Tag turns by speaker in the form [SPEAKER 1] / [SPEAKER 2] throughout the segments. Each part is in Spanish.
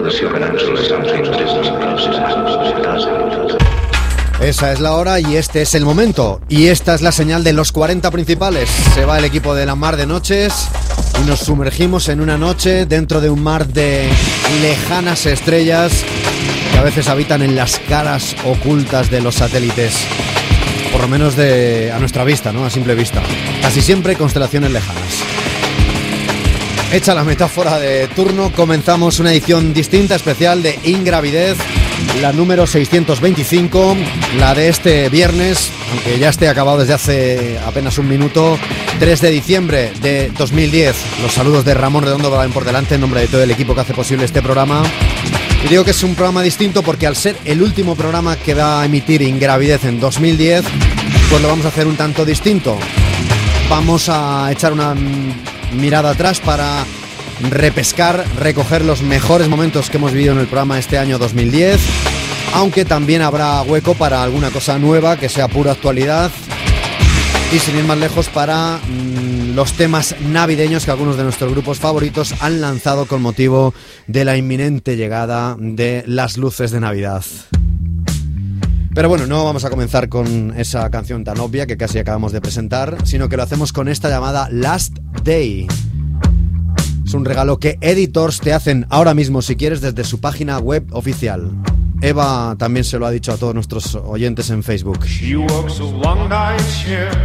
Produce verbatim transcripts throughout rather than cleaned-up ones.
[SPEAKER 1] Esa es la hora y este es el momento. Y esta es la señal de los cuarenta principales. Se va el equipo de la Mar de Noches y nos sumergimos en una noche dentro de un mar de lejanas estrellas que a veces habitan en las caras ocultas de los satélites. Por lo menos de a nuestra vista, ¿no? A simple vista. Casi siempre constelaciones lejanas. Hecha la metáfora de turno, comenzamos una edición distinta, especial de Ingravidez, la número seiscientos veinticinco, la de este viernes, aunque ya esté acabado desde hace apenas un minuto, tres de diciembre de dos mil diez. Los saludos de Ramón Redondo van por delante en nombre de todo el equipo que hace posible este programa. Y digo que es un programa distinto porque al ser el último programa que va a emitir Ingravidez en dos mil diez, pues lo vamos a hacer un tanto distinto. Vamos a echar una mirada atrás para repescar, recoger los mejores momentos que hemos vivido en el programa este año dos mil diez, aunque también habrá hueco para alguna cosa nueva que sea pura actualidad y sin ir más lejos para mmm, los temas navideños que algunos de nuestros grupos favoritos han lanzado con motivo de la inminente llegada de las luces de Navidad. Pero bueno, no vamos a comenzar con esa canción tan obvia que casi acabamos de presentar, sino que lo hacemos con esta llamada Last Day. Es un regalo que Editors te hacen ahora mismo si quieres desde su página web oficial. Eva también se lo ha dicho a todos nuestros oyentes en Facebook.
[SPEAKER 2] She works a long night shift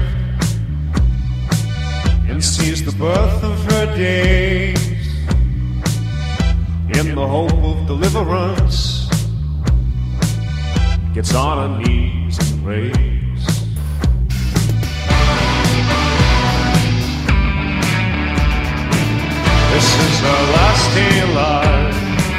[SPEAKER 2] and sees the birth of her days in the hope of deliverance. Gets on her knees and prays. This is her last day alive.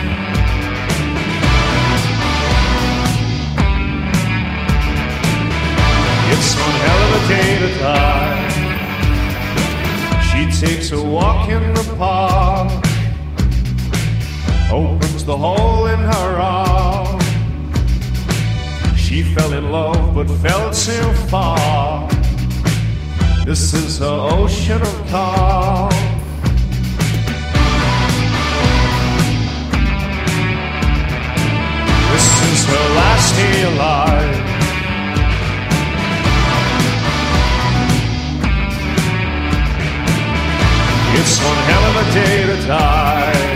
[SPEAKER 2] It's one hell of a day to die. She takes a walk in the park, opens the hole in her arm. She fell in love but fell too far. This is her ocean of calm. This is her last day alive. It's one hell of a day to die.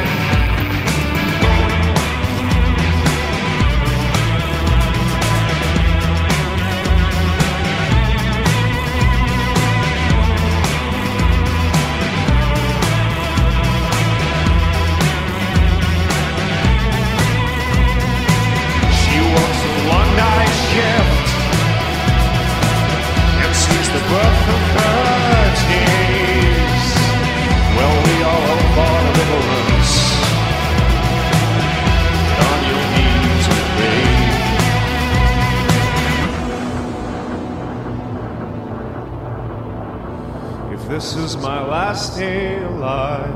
[SPEAKER 2] Birth of her days. Well, we all hope for deliverance. Get on your knees and pray. If this is my last day alive,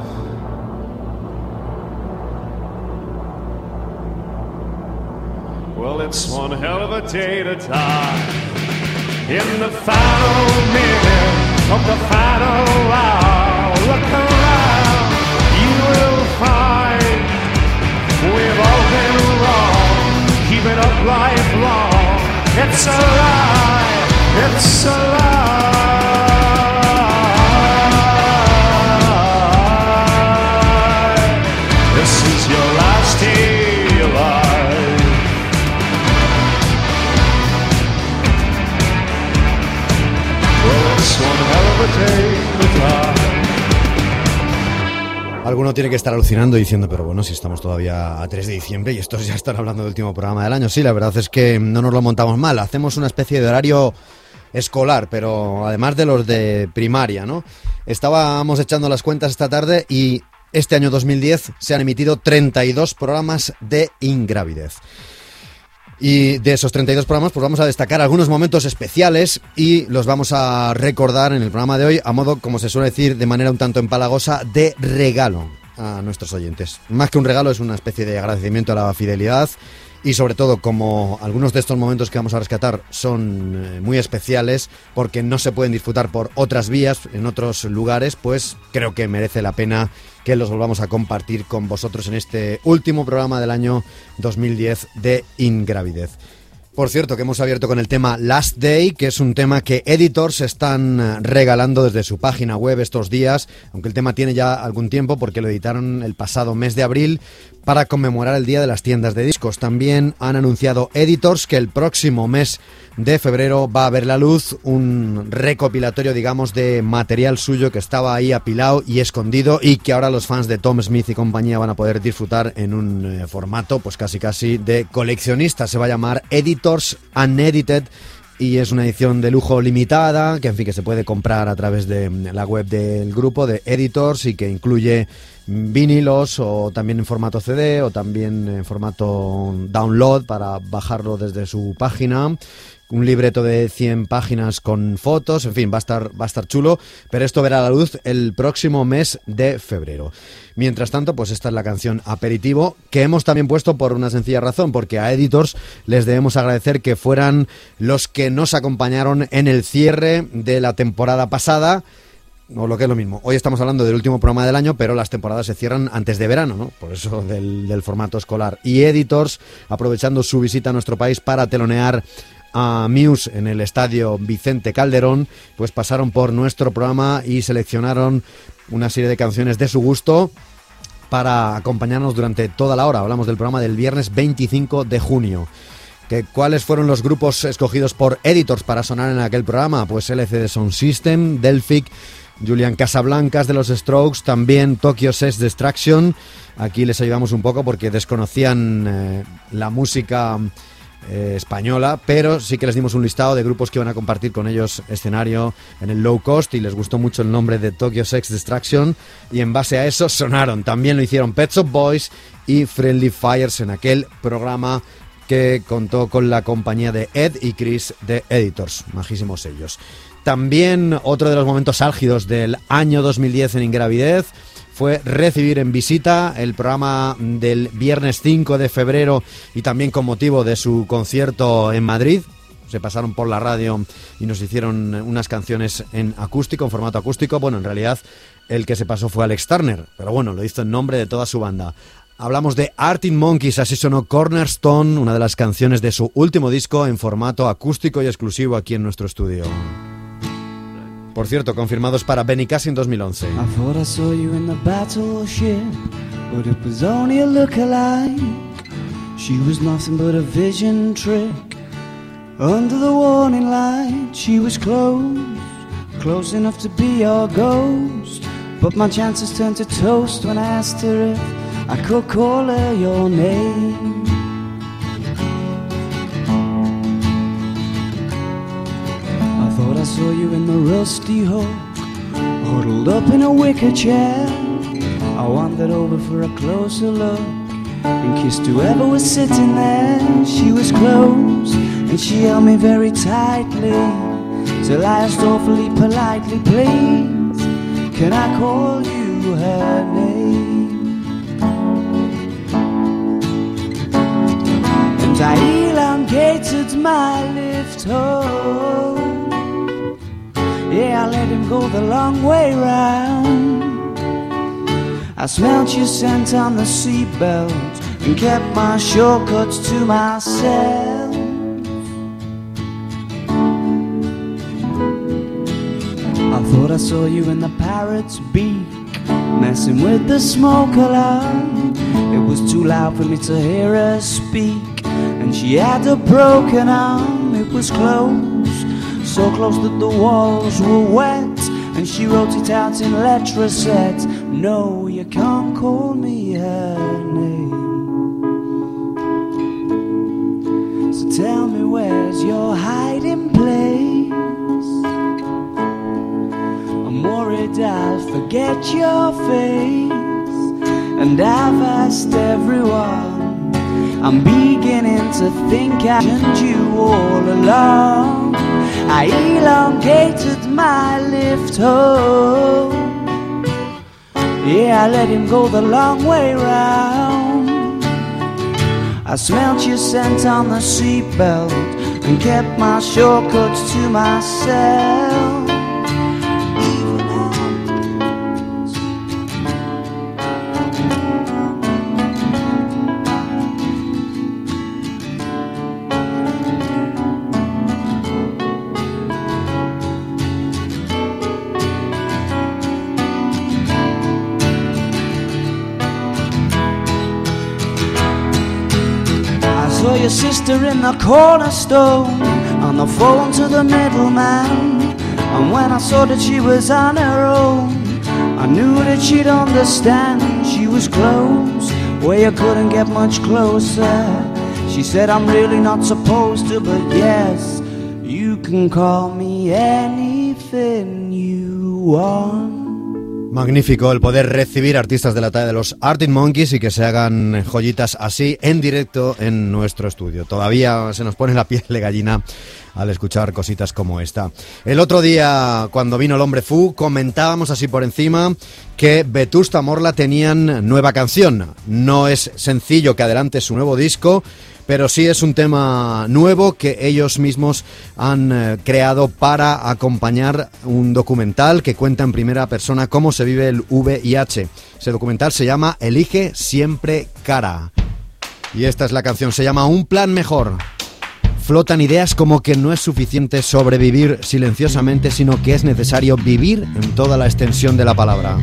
[SPEAKER 2] well, it's one hell of a day to die. In the final minute of the final hour, look around, you will find we've all been wrong. Keep it up lifelong. It's a lie, it's a lie. This is your last day alive.
[SPEAKER 1] Alguno tiene que estar alucinando diciendo, pero bueno, si estamos todavía a tres de diciembre y estos ya están hablando del último programa del año. Sí, la verdad es que no nos lo montamos mal. Hacemos una especie de horario escolar, pero además de los de primaria, ¿no? Estábamos echando las cuentas esta tarde y este año dos mil diez se han emitido treinta y dos programas de Ingravidez. Y de esos treinta y dos programas pues vamos a destacar algunos momentos especiales y los vamos a recordar en el programa de hoy a modo, como se suele decir de manera un tanto empalagosa, de regalo a nuestros oyentes. Más que un regalo, es una especie de agradecimiento a la fidelidad y sobre todo como algunos de estos momentos que vamos a rescatar son eh, muy especiales porque no se pueden disfrutar por otras vías en otros lugares, pues creo que merece la pena que los volvamos a compartir con vosotros en este último programa del año dos mil diez de Ingravidez. Por cierto, que hemos abierto con el tema Last Day, que es un tema que Editors están regalando desde su página web estos días, aunque el tema tiene ya algún tiempo porque lo editaron el pasado mes de abril para conmemorar el Día de las Tiendas de Discos. También han anunciado Editors que el próximo mes de febrero va a ver la luz un recopilatorio, digamos, de material suyo que estaba ahí apilado y escondido y que ahora los fans de Tom Smith y compañía van a poder disfrutar en un eh, formato pues casi casi de coleccionista. Se va a llamar Editors Unedited y es una edición de lujo limitada que en fin que se puede comprar a través de la web del grupo de Editors y que incluye vinilos o también en formato C D o también en formato download para bajarlo desde su página. Un libreto de cien páginas con fotos, en fin, va a estar va a estar chulo, pero esto verá la luz el próximo mes de febrero. Mientras tanto, pues esta es la canción Aperitivo, que hemos también puesto por una sencilla razón, porque a Editors les debemos agradecer que fueran los que nos acompañaron en el cierre de la temporada pasada, o lo que es lo mismo. Hoy estamos hablando del último programa del año, pero las temporadas se cierran antes de verano, ¿no? Por eso del, del formato escolar. Y Editors, aprovechando su visita a nuestro país para telonear a Muse en el estadio Vicente Calderón, pues pasaron por nuestro programa y seleccionaron una serie de canciones de su gusto para acompañarnos durante toda la hora. Hablamos del programa del viernes veinticinco de junio. ¿Que ¿Cuáles fueron los grupos escogidos por Editors para sonar en aquel programa? Pues L C D Sound System, Delphic, Julian Casablancas de los Strokes, también Tokyo Sex Destruction. Aquí les ayudamos un poco porque desconocían eh, la música Eh, española, pero sí que les dimos un listado de grupos que iban a compartir con ellos escenario en el Low Cost y les gustó mucho el nombre de Tokyo Sex Destruction y en base a eso sonaron. También lo hicieron Pet Shop Boys y Friendly Fires en aquel programa que contó con la compañía de Ed y Chris de Editors, majísimos ellos. También otro de los momentos álgidos del año dos mil diez en Ingravidez fue recibir en visita el programa del viernes cinco de febrero y también con motivo de su concierto en Madrid. Se pasaron por la radio y nos hicieron unas canciones en acústico, en formato acústico. Bueno, en realidad el que se pasó fue Alex Turner, pero bueno, lo hizo en nombre de toda su banda. Hablamos de Arctic Monkeys, así sonó Cornerstone, una de las canciones de su último disco en formato acústico y exclusivo aquí en nuestro estudio. Por cierto, confirmados para Benicassim dos mil once.
[SPEAKER 3] I thought I saw you in the battleship, but it was only a look-alike. She was nothing but a vision trick. Under the warning light, she was close, close enough to be your ghost. But my chances turned to toast when I asked her if I could call her your name. I thought I saw you in the rusty hook, huddled up in a wicker chair. I wandered over for a closer look and kissed whoever was sitting there. She was close and she held me very tightly till I asked awfully politely, please, can I call you her name? And I elongated my lift home. Yeah, I let him go the long way round. I smelt your scent on the seatbelt and kept my shortcuts to myself. I thought I saw you in the parrot's beak, messing with the smoke alarm. It was too loud for me to hear her speak, and she had a broken arm. It was close, so close that the walls were wet, and she wrote it out in letters. No, you can't call me her name. So tell me, where's your hiding place? I'm worried I'll forget your face, and I've asked everyone. I'm beginning to think I shouldn't you all along. I elongated my lift home. Yeah, I let him go the long way round. I smelt your scent on the seatbelt and kept my shortcuts to myself. Your sister in the cornerstone, on the phone to the middleman. And when I saw that she was on her own, I knew that she'd understand. She was close, where you couldn't get much closer. She said, I'm really not supposed to, but yes, you can call me anything you want.
[SPEAKER 1] Magnífico el poder recibir artistas de la talla de los Arctic Monkeys y que se hagan joyitas así en directo en nuestro estudio. Todavía se nos pone la piel de gallina al escuchar cositas como esta. El otro día, cuando vino el Hombre Fu, comentábamos así por encima que Vetusta Morla tenían nueva canción. No es sencillo que adelante su nuevo disco, pero sí es un tema nuevo que ellos mismos han eh, creado para acompañar un documental que cuenta en primera persona cómo se vive el V I H. Ese documental se llama Elige Siempre Cara. Y esta es la canción, se llama Un Plan Mejor. Flotan ideas como que no es suficiente sobrevivir silenciosamente, sino que es necesario vivir en toda la extensión de la palabra.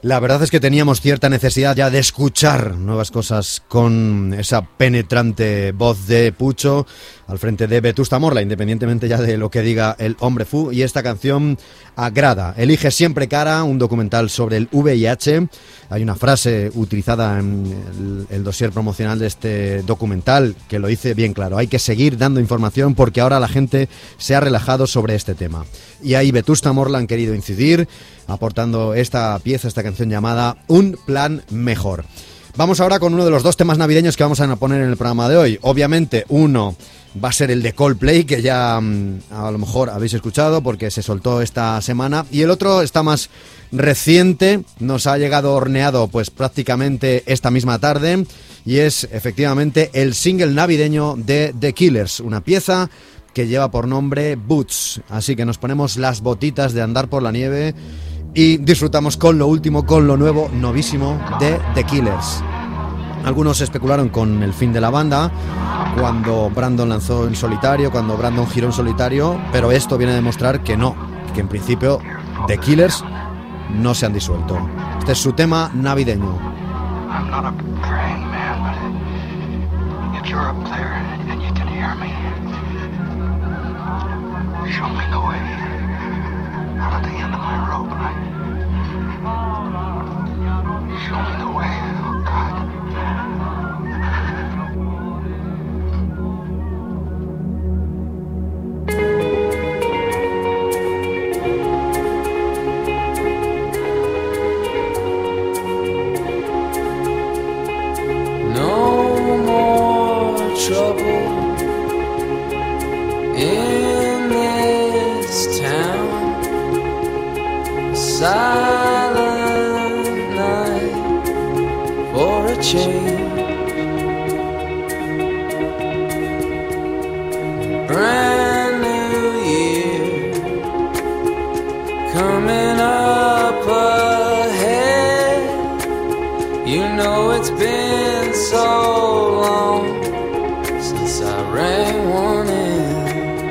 [SPEAKER 1] La verdad es que teníamos cierta necesidad ya de escuchar nuevas cosas con esa penetrante voz de Pucho al frente de Vetusta Morla, independientemente ya de lo que diga el hombre Fu, y esta canción agrada. Elige siempre cara, un documental sobre el V I H. Hay una frase utilizada en el, el dossier promocional de este documental que lo dice bien claro: hay que seguir dando información porque ahora la gente se ha relajado sobre este tema. Y ahí Vetusta Morla han querido incidir, aportando esta pieza, esta canción llamada Un Plan Mejor. Vamos ahora con uno de los dos temas navideños que vamos a poner en el programa de hoy. Obviamente uno va a ser el de Coldplay, que ya a lo mejor habéis escuchado porque se soltó esta semana, y el otro está más reciente, nos ha llegado horneado pues prácticamente esta misma tarde, y es efectivamente el single navideño de The Killers, una pieza que lleva por nombre Boots. Así que nos ponemos las botitas de andar por la nieve y disfrutamos con lo último, con lo nuevo, novísimo de The Killers. Algunos especularon con el fin de la banda cuando Brandon lanzó en solitario, cuando Brandon giró en solitario, pero esto viene a demostrar que no, que en principio The Killers no se han disuelto. Este es su tema navideño.
[SPEAKER 4] I'm not a praying man, but if you're up there and you can hear me, show me the way out at the end of my rope, right? Show me the way, oh God.
[SPEAKER 3] No more trouble in this town. Silent night for a change. Brand new year coming up ahead. You know it's been so long since I rang one in.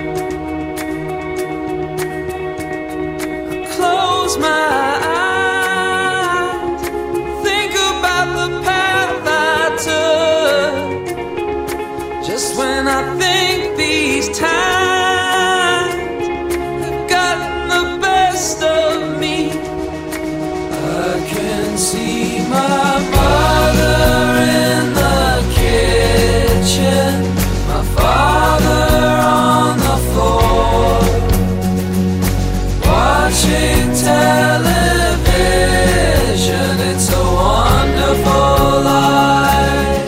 [SPEAKER 3] I close my eyes, think about the path I took. Just when I think these times have gotten the best of me, I can see my mother in the kitchen, my father on the floor, watching television. It's a wonderful life.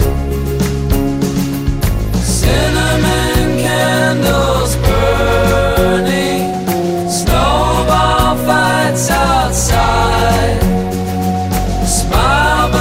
[SPEAKER 3] Cinnamon candles burning, snowball fights outside. Smile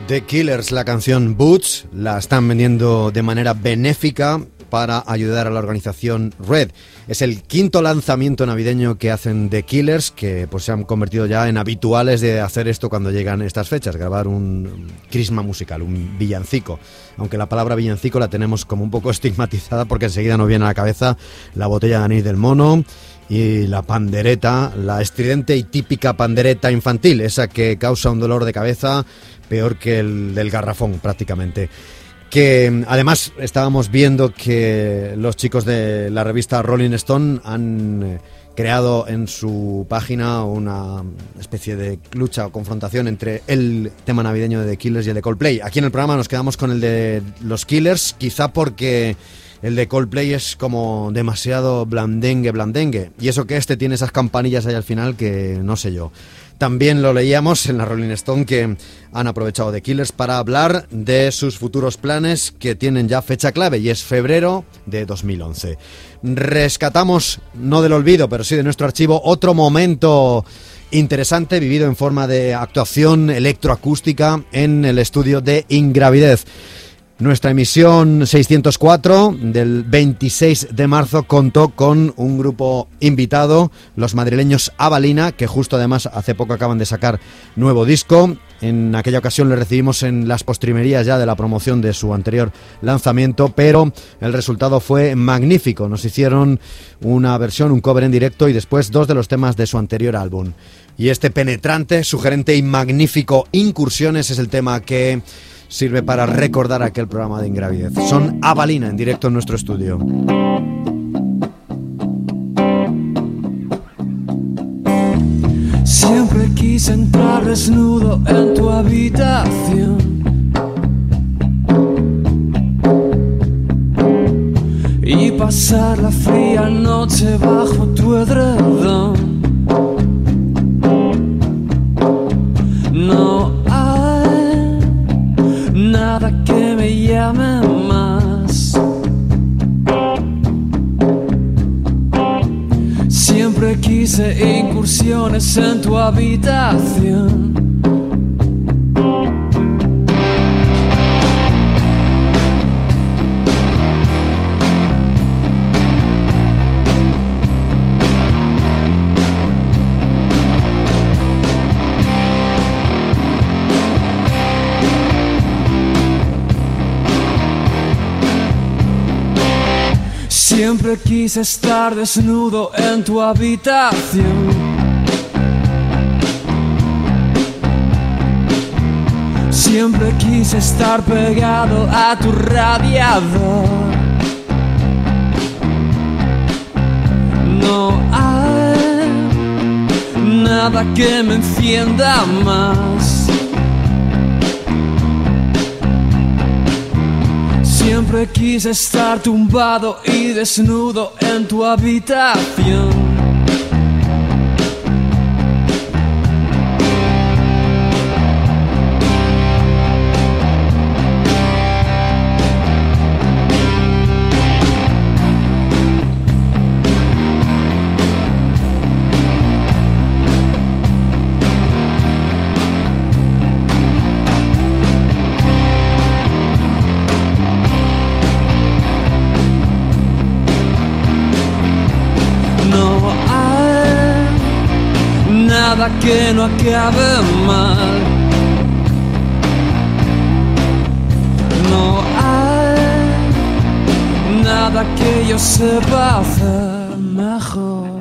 [SPEAKER 1] The Killers, la canción Boots, la están vendiendo de manera benéfica para ayudar a la organización Red. Es el quinto lanzamiento navideño que hacen The Killers, que pues se han convertido ya en habituales de hacer esto cuando llegan estas fechas, grabar un crisma musical, un villancico. Aunque la palabra villancico la tenemos como un poco estigmatizada porque enseguida nos viene a la cabeza la botella de anís del mono y la pandereta, la estridente y típica pandereta infantil, esa que causa un dolor de cabeza peor que el del garrafón prácticamente. Que además estábamos viendo que los chicos de la revista Rolling Stone han creado en su página una especie de lucha o confrontación entre el tema navideño de The Killers y el de Coldplay. Aquí en el programa nos quedamos con el de los Killers, quizá porque el de Coldplay es como demasiado blandengue, blandengue. Y eso que este tiene esas campanillas ahí al final que no sé yo. También lo leíamos en la Rolling Stone que han aprovechado The Killers para hablar de sus futuros planes que tienen ya fecha clave y es febrero de dos mil once. Rescatamos, no del olvido, pero sí de nuestro archivo, otro momento interesante vivido en forma de actuación electroacústica en el estudio de Ingravidez. Nuestra emisión seiscientos cuatro del veintiséis de marzo contó con un grupo invitado, los madrileños Avalina, que justo además hace poco acaban de sacar nuevo disco. En aquella ocasión le recibimos en las postrimerías ya de la promoción de su anterior lanzamiento, pero el resultado fue magnífico. Nos hicieron una versión, un cover en directo y después dos de los temas de su anterior álbum. Y este penetrante, sugerente y magnífico Incursiones es el tema que sirve para recordar aquel programa de Ingravidez. Son Avalina en directo en nuestro estudio.
[SPEAKER 3] Siempre quise entrar desnudo en tu habitación y pasar la fría noche bajo tu edredón. No hay nada que me llame más. Siempre quise incursiones en tu habitación. Siempre quise estar desnudo en tu habitación. Siempre quise estar pegado a tu radiador. No hay nada que me encienda más. Siempre quise estar tumbado y desnudo en tu habitación. Que no acabe mal. No hay nada que yo sepa hacer mejor.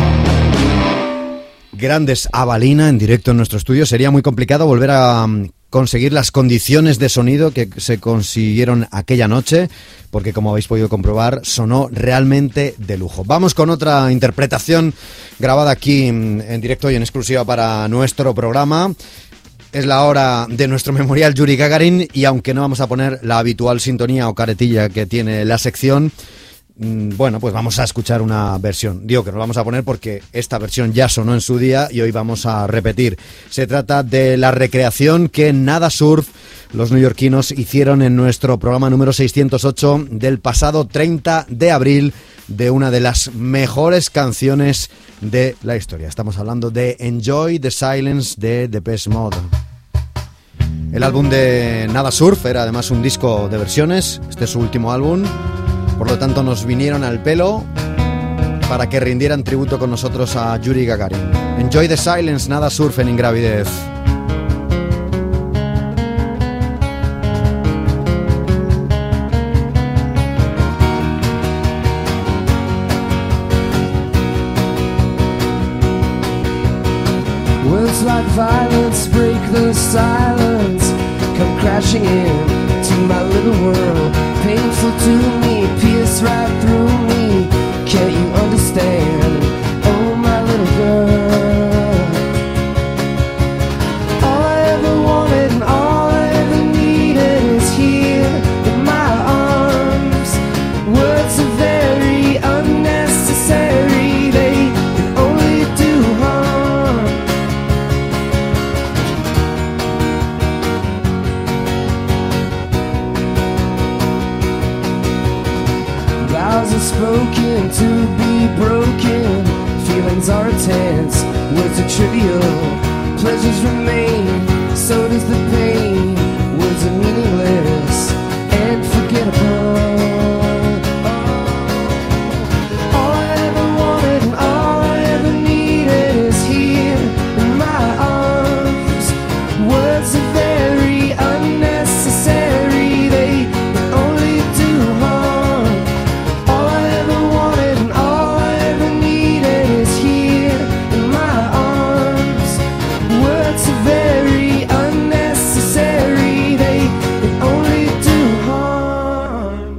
[SPEAKER 1] Grandes Avalina en directo en nuestro estudio. Sería muy complicado volver a conseguir las condiciones de sonido que se consiguieron aquella noche, porque como habéis podido comprobar, sonó realmente de lujo. Vamos con otra interpretación grabada aquí en directo y en exclusiva para nuestro programa. Es la hora de nuestro memorial Yuri Gagarin, y aunque no vamos a poner la habitual sintonía o caretilla que tiene la sección, bueno, pues vamos a escuchar una versión. Digo que no la vamos a poner porque esta versión ya sonó en su día y hoy vamos a repetir. Se trata de la recreación que Nada Surf, los neoyorquinos, hicieron en nuestro programa número seiscientos ocho del pasado treinta de abril de una de las mejores canciones de la historia. Estamos hablando de Enjoy the Silence de Depeche Mode. El álbum de Nada Surf era además un disco de versiones. Este es su último álbum. Por lo tanto, nos vinieron al pelo para que rindieran tributo con nosotros a Yuri Gagarin. Enjoy the Silence, Nada Surf en Ingravidez.
[SPEAKER 3] Words like violence break the silence, come crashing in to my little world. Painful to me, pierce right through me. Can't you understand? Oh, my little girl. All I ever wanted and all I ever needed is here in my arms. Words are very unnecessary, they can only do harm. Vows are spoken to be broken. Feelings are intense, words are trivial. Pleasures remain, so does the pain. Words are meaningless and forgettable. All I ever wanted and all I ever needed is here in my arms. Words are very unnecessary, they can only do harm. All I ever wanted and all I ever needed is here in my arms. Words are very unnecessary, they can only do harm.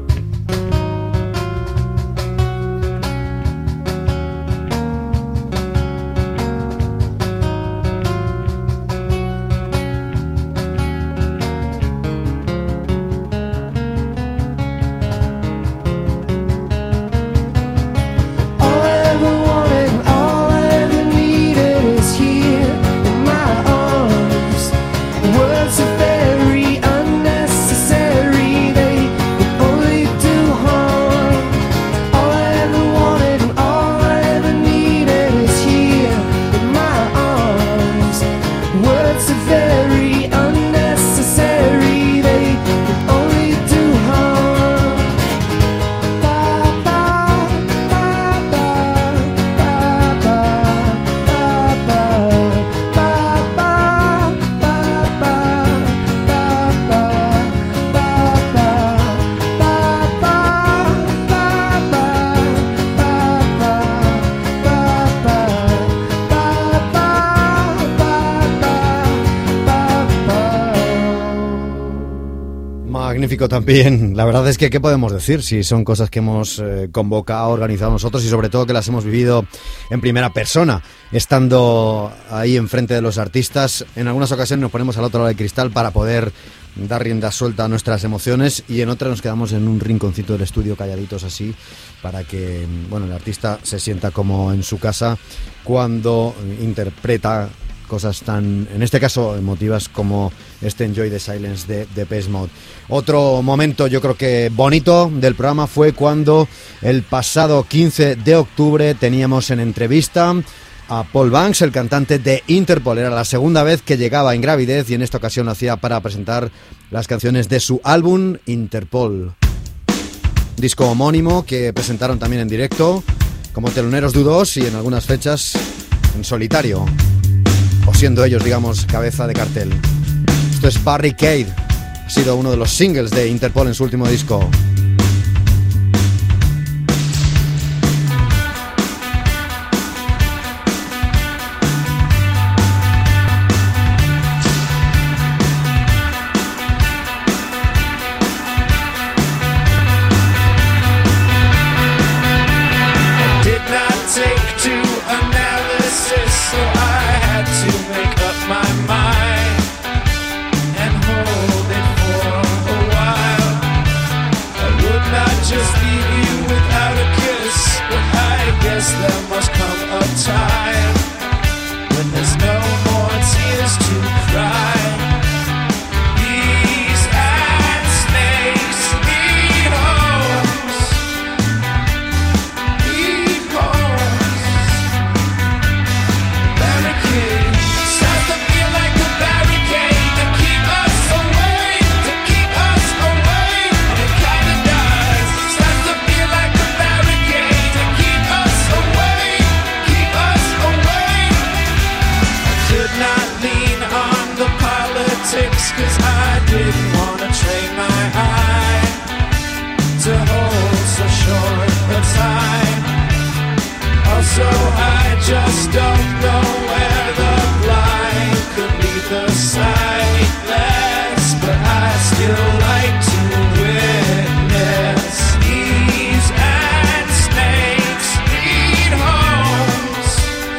[SPEAKER 3] All I ever wanted and all I ever needed is here in my arms. Words are very unnecessary, they can only do harm. All I ever wanted and all I ever needed is here in my arms. Words are very unnecessary, they can only do harm. Ba ba ba ba ba ba ba ba ba ba
[SPEAKER 1] Magnífico también. La verdad es que, ¿qué podemos decir? Si son cosas que hemos eh, convocado, organizado nosotros y sobre todo que las hemos vivido en primera persona, estando ahí enfrente de los artistas. En algunas ocasiones nos ponemos al otro lado del cristal para poder dar rienda suelta a nuestras emociones, y en otras nos quedamos en un rinconcito del estudio calladitos así para que, bueno, el artista se sienta como en su casa cuando interpreta cosas tan, en este caso, emotivas como este Enjoy the Silence de Depeche Mode. Otro momento, yo creo que bonito del programa, fue cuando el pasado quince de octubre teníamos en entrevista a Paul Banks, el cantante de Interpol. Era la segunda vez que llegaba a Ingravidez y en esta ocasión lo hacía para presentar las canciones de su álbum Interpol, disco homónimo que presentaron también en directo como teloneros de U dos y en algunas fechas en solitario, o siendo ellos, digamos, cabeza de cartel. Esto es Barricade, ha sido uno de los singles de Interpol en su último disco.
[SPEAKER 5] there must come a time when there's no more tears to cry. Bees and snakes need homes, need homes. Barricade starts to feel like a barricade to keep us away, to keep us away. And it kinda does. Starts to feel like a barricade to keep us away, keep us away. I could not lean on the politics, cause I didn't wanna train my eye to hold so short a time. Also, I just don't know where the blind could lead the sightless, but I still like to witness. Thieves and snakes need homes,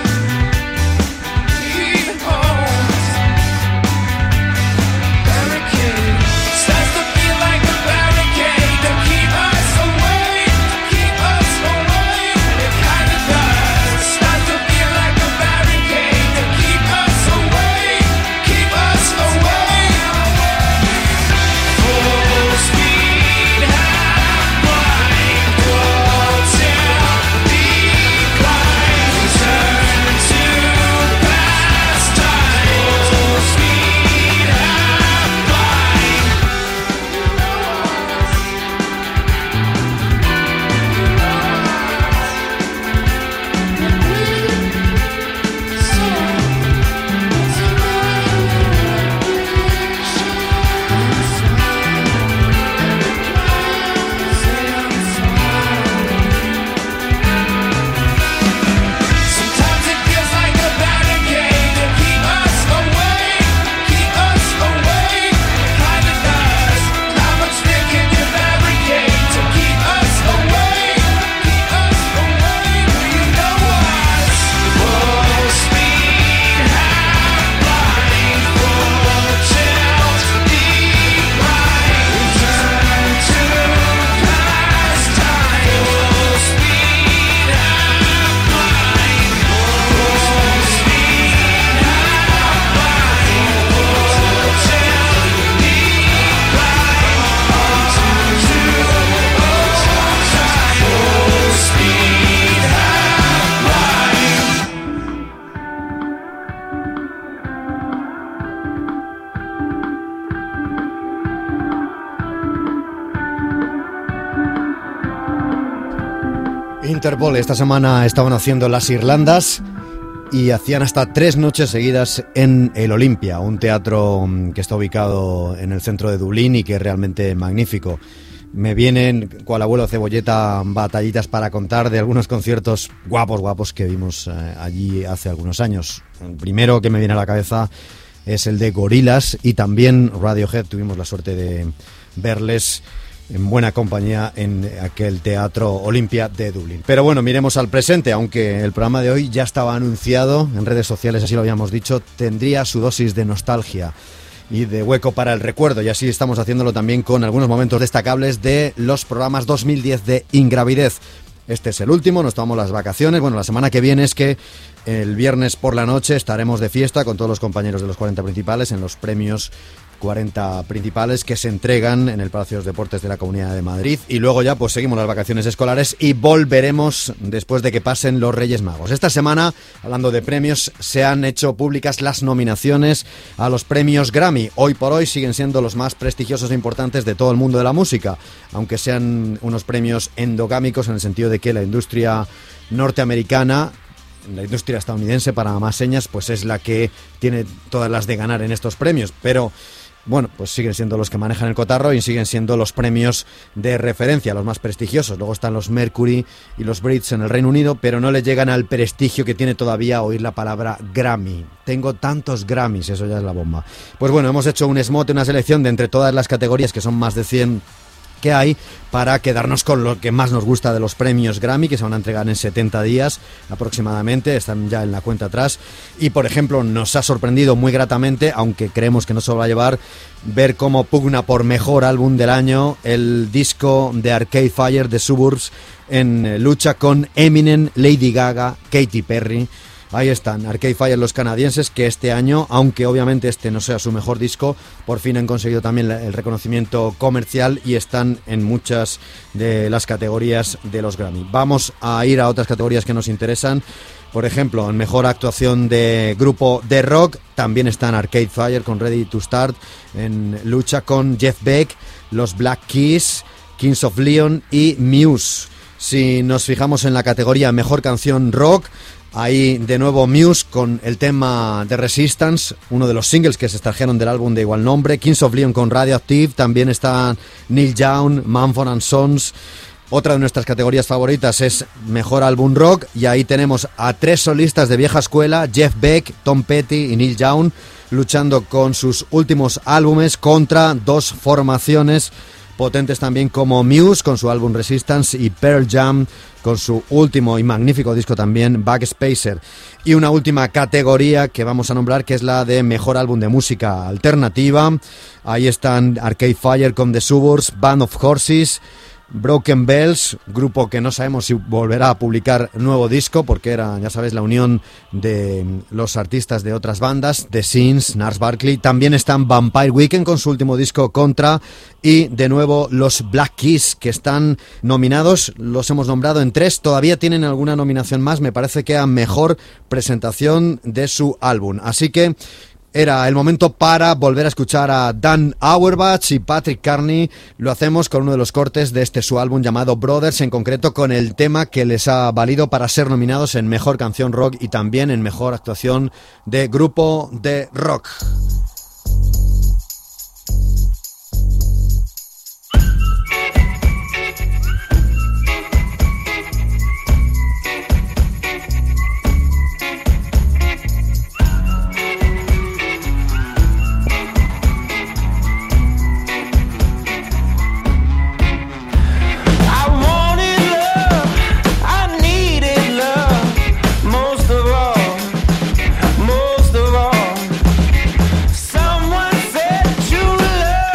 [SPEAKER 5] need homes. Barricade starts to feel like a barricade to keep us away, keep us away. And it kinda does. Starts to feel like a barricade to keep us away, keep us away. Full speed and blind, hotel decline. Return to past time. Full speed and blind. Sometimes it feels like a barricade to keep us away, keep us away. Kinda does. How much fear can you barricade to keep us away, keep us away? You know us. Full speed and blind, full chills decline. Return to past time. Full speed and blind, full speed and blind, full chills decline. Return to past time. Full speed and blind.
[SPEAKER 1] Interpol esta semana estaban haciendo las Irlandas y hacían hasta tres noches seguidas en el Olympia, un teatro mm, que está ubicado en el centro de Dublín y que es realmente magnífico. Me vienen, cual abuelo cebolleta, batallitas para contar de algunos conciertos guapos, guapos que vimos eh, allí hace algunos años. El primero que me viene a la cabeza es el de Gorillaz y también Radiohead. Tuvimos la suerte de verles en buena compañía en aquel teatro Olympia de Dublín. Pero bueno, miremos al presente, aunque el programa de hoy ya estaba anunciado en redes sociales, así lo habíamos dicho, tendría su dosis de nostalgia y de hueco para el recuerdo, y así estamos haciéndolo también con algunos momentos destacables de los programas dos mil diez de Ingravidez. Este es el último, nos tomamos las vacaciones. Bueno, la semana que viene es que el viernes por la noche estaremos de fiesta con todos los compañeros de los cuarenta principales en los premios cuarenta principales que se entregan en el Palacio de los Deportes de la Comunidad de Madrid, y luego ya pues seguimos las vacaciones escolares y volveremos después de que pasen los Reyes Magos. Esta semana, hablando de premios, se han hecho públicas las nominaciones a los premios Grammy. Hoy por hoy siguen siendo los más prestigiosos e importantes de todo el mundo de la música, aunque sean unos premios endogámicos en el sentido de que la industria norteamericana, la industria estadounidense para más señas, pues es la que tiene todas las de ganar en estos premios, pero bueno, pues siguen siendo los que manejan el cotarro y siguen siendo los premios de referencia, los más prestigiosos. Luego están los Mercury y los Brits en el Reino Unido, pero no le llegan al prestigio que tiene todavía oír la palabra Grammy. Tengo tantos Grammys, eso ya es la bomba. Pues bueno, hemos hecho un esmote, una selección de entre todas las categorías, que son más de cien, que hay para quedarnos con lo que más nos gusta de los premios Grammy, que se van a entregar en setenta días aproximadamente, están ya en la cuenta atrás. Y por ejemplo nos ha sorprendido muy gratamente, aunque creemos que no se lo va a llevar, ver cómo pugna por mejor álbum del año el disco de Arcade Fire de Suburbs, en lucha con Eminem, Lady Gaga, Katy Perry. Ahí están, Arcade Fire, los canadienses, que este año, aunque obviamente este no sea su mejor disco, por fin han conseguido también el reconocimiento comercial y están en muchas de las categorías de los Grammy. Vamos a ir a otras categorías que nos interesan. Por ejemplo, en mejor actuación de grupo de rock también están Arcade Fire con Ready to Start, en lucha con Jeff Beck, los Black Keys, Kings of Leon y Muse. Si nos fijamos en la categoría mejor canción rock, ahí de nuevo Muse con el tema de Resistance, uno de los singles que se extrajeron del álbum de igual nombre. Kings of Leon con Radioactive, también está Neil Young, Mumford and Sons. Otra de nuestras categorías favoritas es mejor álbum rock, y ahí tenemos a tres solistas de vieja escuela, Jeff Beck, Tom Petty y Neil Young, luchando con sus últimos álbumes contra dos formaciones potentes también como Muse con su álbum Resistance y Pearl Jam con su último y magnífico disco también, Backspacer. Y una última categoría que vamos a nombrar, que es la de mejor álbum de música alternativa. Ahí están Arcade Fire con The Suburbs, Band of Horses, Broken Bells, grupo que no sabemos si volverá a publicar nuevo disco, porque era, ya sabéis, la unión de los artistas de otras bandas, The Sins, Nars Barkley. También están Vampire Weekend con su último disco Contra, y de nuevo los Black Keys, que están nominados, los hemos nombrado en tres, todavía tienen alguna nominación más, me parece que a mejor presentación de su álbum. Así que era el momento para volver a escuchar a Dan Auerbach y Patrick Carney. Lo hacemos con uno de los cortes de este su álbum llamado Brothers, en concreto con el tema que les ha valido para ser nominados en Mejor Canción Rock y también en Mejor Actuación de Grupo de Rock.
[SPEAKER 5] Most of all, someone said true love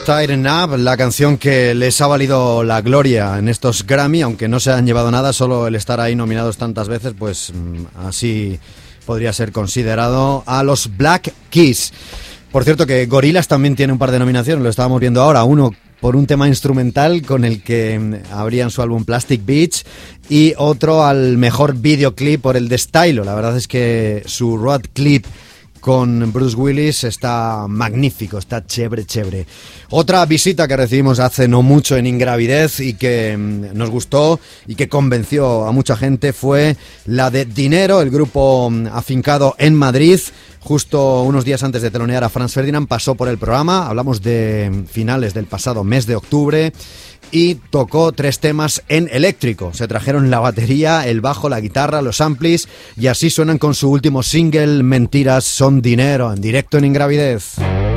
[SPEAKER 1] Tighten Up, la canción que les ha valido la gloria en estos Grammy, aunque no se han llevado nada, solo el estar ahí nominados tantas veces, pues así podría ser considerado a los Black Keys. Por cierto que Gorillaz también tiene un par de nominaciones, lo estábamos viendo ahora, uno por un tema instrumental con el que abrían su álbum Plastic Beach y otro al mejor videoclip por el de Stylo. La verdad es que su road clip con Bruce Willis está magnífico, está chévere, chévere. Otra visita que recibimos hace no mucho en Ingravidez y que nos gustó y que convenció a mucha gente fue la de Dinero, el grupo afincado en Madrid. Justo unos días antes de telonear a Franz Ferdinand pasó por el programa, hablamos de finales del pasado mes de octubre, y tocó tres temas en eléctrico. Se trajeron la batería, el bajo, la guitarra, los amplis, y así suenan con su último single, Mentiras son dinero, en directo en Ingravidez.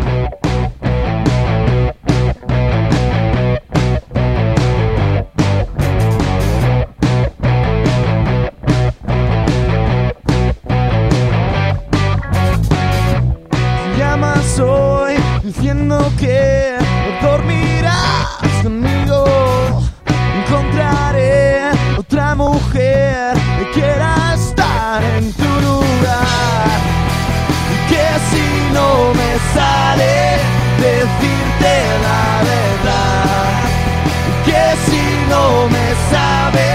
[SPEAKER 3] Llamas hoy diciendo que dormirás conmigo. Encontraré otra mujer que quiera estar en tu lugar. Que si no me sale decirte la verdad, que si no me sabe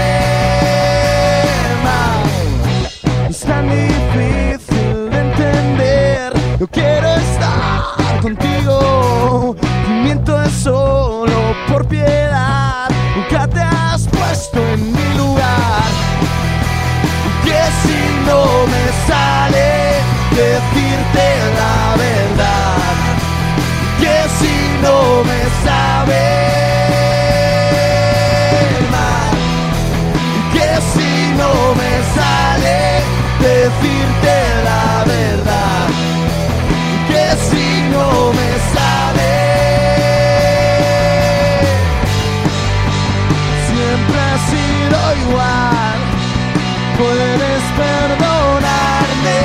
[SPEAKER 3] mal, es tan difícil de entender. Yo quiero estar contigo, miento es solo por piedad. Nunca te has puesto en mi lugar. Que si no me sale decirte la verdad, que si no me sabe mal, que si no me sale decirte la verdad, que si no me sabe. Siempre ha sido igual, puedes perdonarme,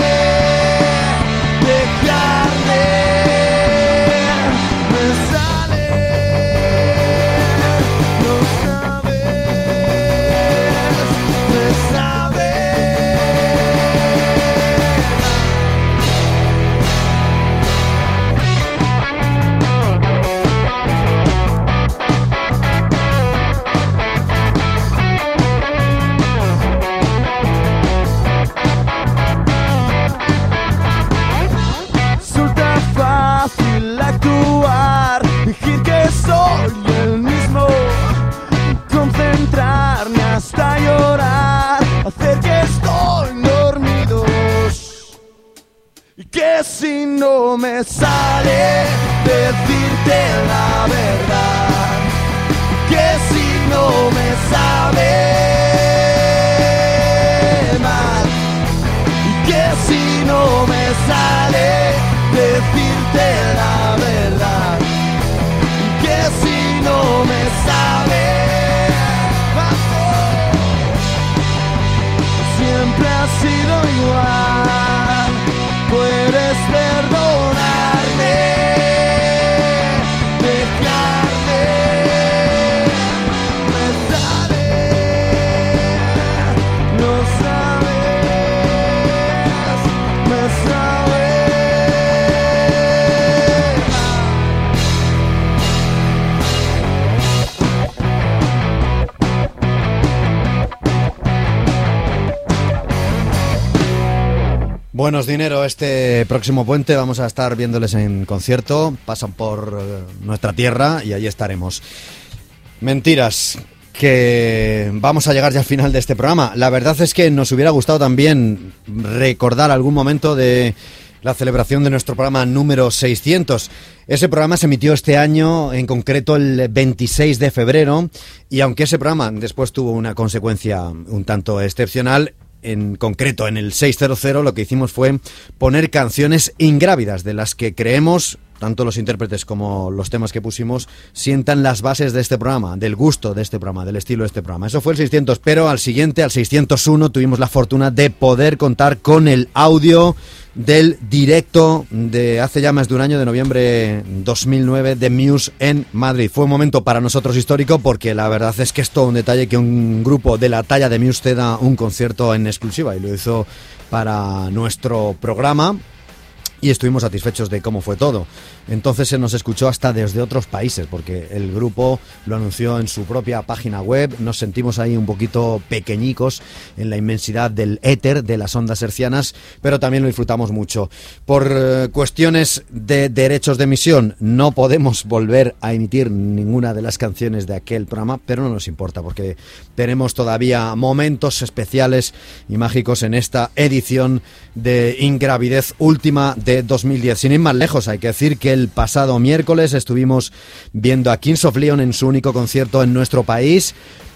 [SPEAKER 3] dejarme, me sale, no sabes, me sabe. Resulta fácil actuar, fingir que soy el mismo, concentrarme hasta llorar, hacer que estoy dormido. Y que si no me sale decirte la verdad, que si no me sabe mal, y que si no me sale decirte la verdad, y que si no me sabe mal, siempre ha sido igual, puedes perdonarme, dejarme, me sale, no sabes, me sabe.
[SPEAKER 1] Buenos Dinero, este próximo puente vamos a estar viéndoles en concierto, pasan por eh, nuestra tierra y allí estaremos. Mentiras, que vamos a llegar ya al final de este programa. La verdad es que nos hubiera gustado también recordar algún momento de la celebración de nuestro programa número seiscientos. Ese programa se emitió este año, en concreto el veintiséis de febrero, y aunque ese programa después tuvo una consecuencia un tanto excepcional, en concreto en el seiscientos lo que hicimos fue poner canciones ingrávidas de las que creemos tanto los intérpretes como los temas que pusimos, sientan las bases de este programa, del gusto de este programa, del estilo de este programa. Eso fue el seiscientos, pero al siguiente, al seiscientos uno, tuvimos la fortuna de poder contar con el audio del directo de hace ya más de un año, de noviembre dos mil nueve, de Muse en Madrid. Fue un momento para nosotros histórico porque la verdad es que es todo un detalle que un grupo de la talla de Muse te da un concierto en exclusiva, y lo hizo para nuestro programa. Y estuvimos satisfechos de cómo fue todo. Entonces se nos escuchó hasta desde otros países, porque el grupo lo anunció en su propia página web. Nos sentimos ahí un poquito pequeñicos en la inmensidad del éter, de las ondas hercianas, pero también lo disfrutamos mucho. Por eh, cuestiones de derechos de emisión no podemos volver a emitir ninguna de las canciones de aquel programa, pero no nos importa, porque tenemos todavía momentos especiales y mágicos en esta edición de Ingravidez última de dos mil diez. Sin ir más lejos, hay que decir que el pasado miércoles estuvimos viendo a Kings of Leon en su único concierto en nuestro país.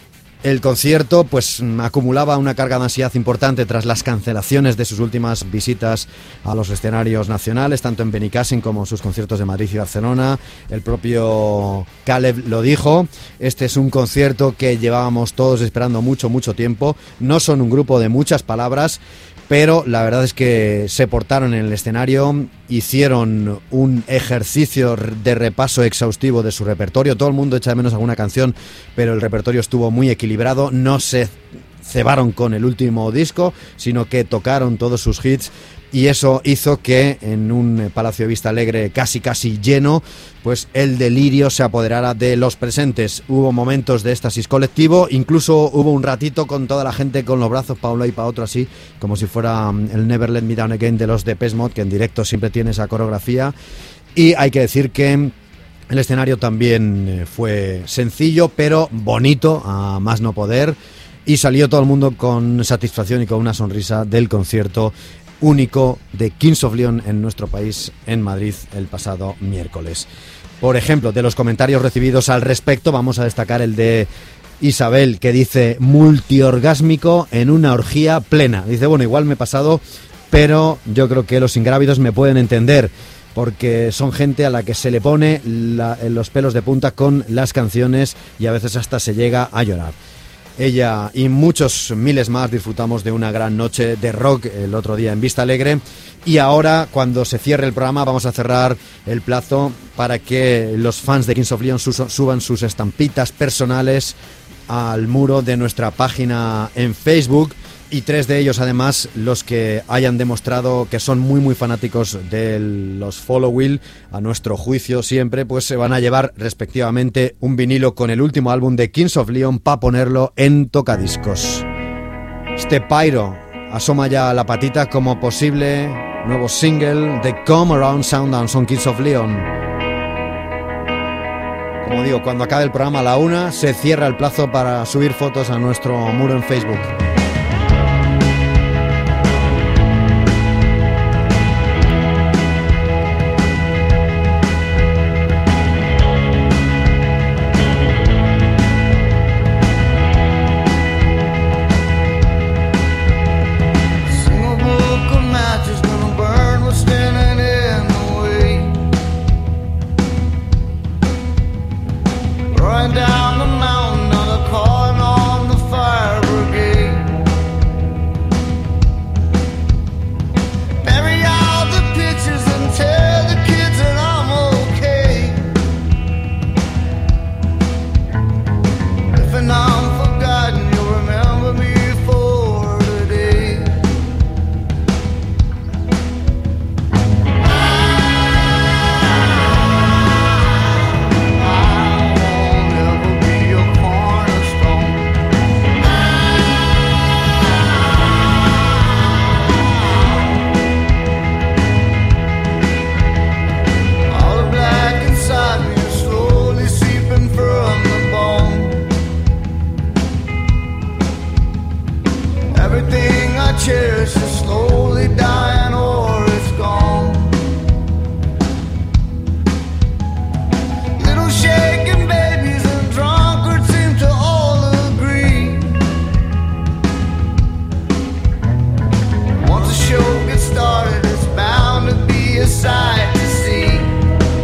[SPEAKER 1] El concierto pues acumulaba una carga de ansiedad importante tras las cancelaciones de sus últimas visitas a los escenarios nacionales, tanto en Benicàssim como sus conciertos de Madrid y Barcelona. El propio Caleb lo dijo, este es un concierto que llevábamos todos esperando mucho, mucho tiempo. No son un grupo de muchas palabras, pero la verdad es que se portaron en el escenario, hicieron un ejercicio de repaso exhaustivo de su repertorio. Todo el mundo echa de menos alguna canción, pero el repertorio estuvo muy equilibrado. No se cebaron con el último disco, sino que tocaron todos sus hits, y eso hizo que en un Palacio de Vista Alegre casi casi lleno, pues el delirio se apoderara de los presentes. Hubo momentos de éxtasis colectivo, incluso hubo un ratito con toda la gente con los brazos para un lado y para otro, así como si fuera el Never Let Me Down Again de los Depeche Mode, que en directo siempre tiene esa coreografía. Y hay que decir que el escenario también fue sencillo pero bonito a más no poder, y salió todo el mundo con satisfacción y con una sonrisa del concierto único de Kings of Leon en nuestro país, en Madrid, el pasado miércoles. Por ejemplo, de los comentarios recibidos al respecto, vamos a destacar el de Isabel, que dice: multiorgásmico en una orgía plena. Dice, bueno, igual me he pasado, pero yo creo que los ingrávidos me pueden entender, porque son gente a la que se le pone la, los pelos de punta con las canciones, y a veces hasta se llega a llorar. Ella y muchos miles más disfrutamos de una gran noche de rock el otro día en Vista Alegre, y ahora, cuando se cierre el programa, vamos a cerrar el plazo para que los fans de Kings of Leon suban sus estampitas personales al muro de nuestra página en Facebook, y tres de ellos además, los que hayan demostrado que son muy muy fanáticos de los Follow Will, a nuestro juicio siempre, pues se van a llevar respectivamente un vinilo con el último álbum de Kings of Leon para ponerlo en tocadiscos. Este Pyro asoma ya la patita como posible nuevo single de Come Around Soundhouse on Kings of Leon. Como digo, cuando acabe el programa a la una se cierra el plazo para subir fotos a nuestro muro en Facebook.
[SPEAKER 6] Down the mountain on the corner on the fire brigade. cherish is slowly dying or it's gone. Little shaken babies and drunkards seem to all agree. Once a show gets started, it's bound to be a sight to see.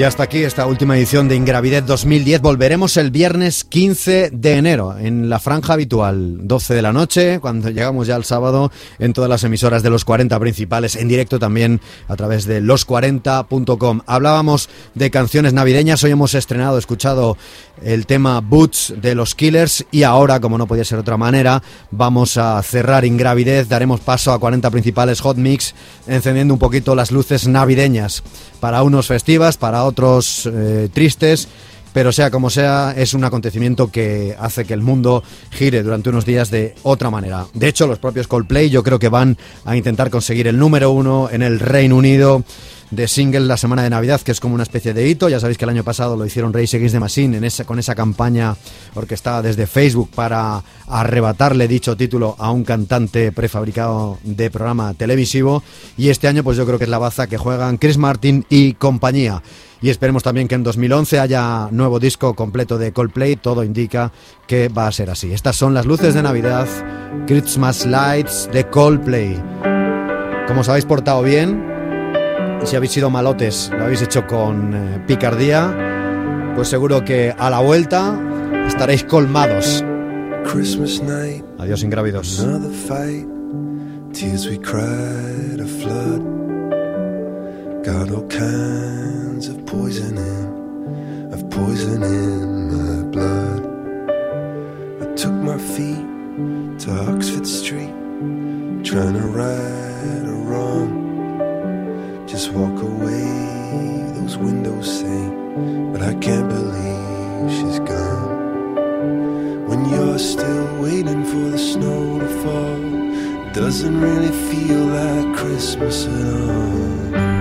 [SPEAKER 1] Y hasta aquí esta última edición de Ingravidez dos mil diez. Volveremos el viernes quince de enero en la franja habitual, doce de la noche, cuando llegamos ya al sábado, en todas las emisoras de los cuarenta principales, en directo también a través de los cuarenta punto com. Hablábamos de canciones navideñas, hoy hemos estrenado, escuchado el tema Boots de los Killers y ahora, como no podía ser de otra manera, vamos a cerrar Ingravidez, daremos paso a cuarenta principales Hot Mix, encendiendo un poquito las luces navideñas, para unos festivas, para otros eh, tristes, pero sea como sea, es un acontecimiento que hace que el mundo gire durante unos días de otra manera. De hecho, los propios Coldplay yo creo que van a intentar conseguir el número uno en el Reino Unido de single la semana de Navidad, que es como una especie de hito. Ya sabéis que el año pasado lo hicieron Rage Against the Machine en esa, con esa campaña orquestada desde Facebook para arrebatarle dicho título a un cantante prefabricado de programa televisivo, y este año pues yo creo que es la baza que juegan Chris Martin y compañía. Y esperemos también que en dos mil once haya nuevo disco completo de Coldplay, todo indica que va a ser así. Estas son las luces de Navidad, Christmas Lights de Coldplay. Como os habéis portado bien, y si habéis sido malotes, lo habéis hecho con eh, picardía, pues seguro que a la vuelta estaréis colmados.
[SPEAKER 7] Christmas night,
[SPEAKER 1] adiós, ingrávidos.
[SPEAKER 7] another fight, tears we cried, a flood, got all kinds of poison in, of poison in my blood. I took my feet to Oxford Street, trying to right a wrong. Just walk away, those windows say, but I can't believe she's gone. When you're still waiting for the snow to fall, doesn't really feel like Christmas at all.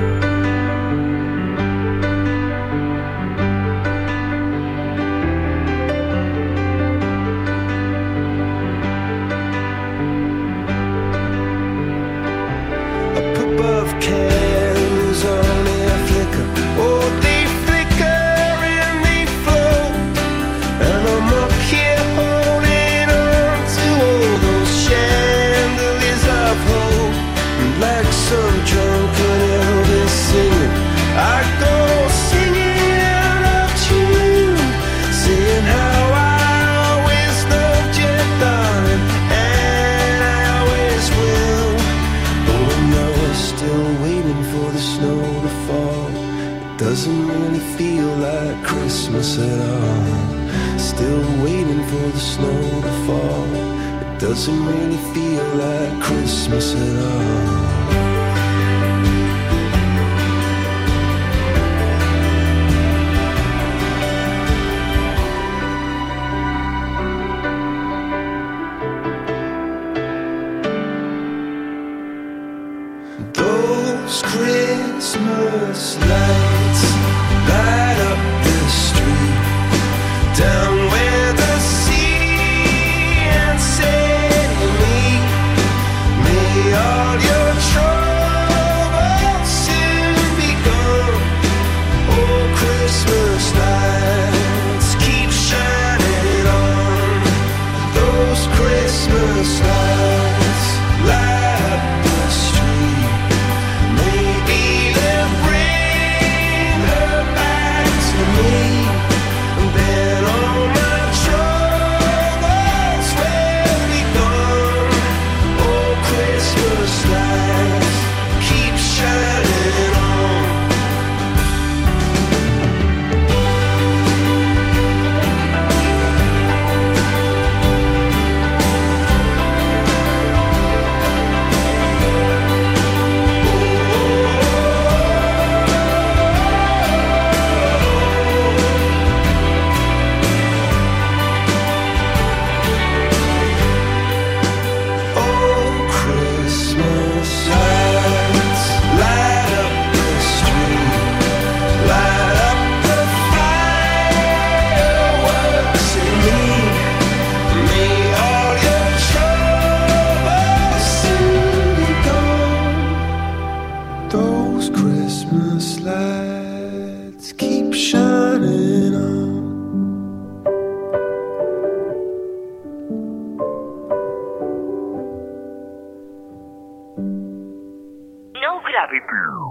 [SPEAKER 7] Doesn't really feel like Christmas at all. Still waiting for the snow to fall. It doesn't really feel like Christmas at all. Those Christmas lights light up the street, down where the sea and say to me, may all your troubles soon be gone. Oh, Christmas lights keep shining on. Those Christmas lights light up the street. Maybe they'll bring her back to me, and then all my troubles will be gone. Oh, Christmas lights keep shining on. Oh, Christmas lights light up the street, light up the fireworks in me. May all your troubles soon be gone. Those Christmas lights keep shining on.
[SPEAKER 8] No gravity.